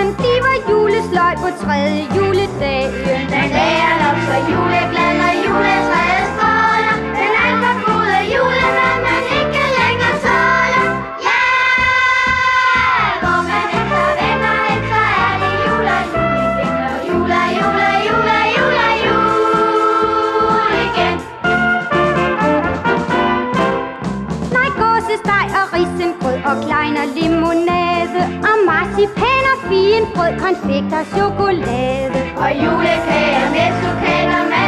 Julen bliver julesløj på tredje juledag. Den dag er nok så juleglad, når juletræet stråler. Den alt for gode julemad, man ikke længere tåler. Ja! Hvor man ikke har venner hen, så er det jul og jul igen. Og jul og jul og jul og jul og jul igen. Nej, gåsesteg og risengrød og klein og limonade og marcipan og fin brød, konfekt og chokolade. Og julekager med sukan og mad.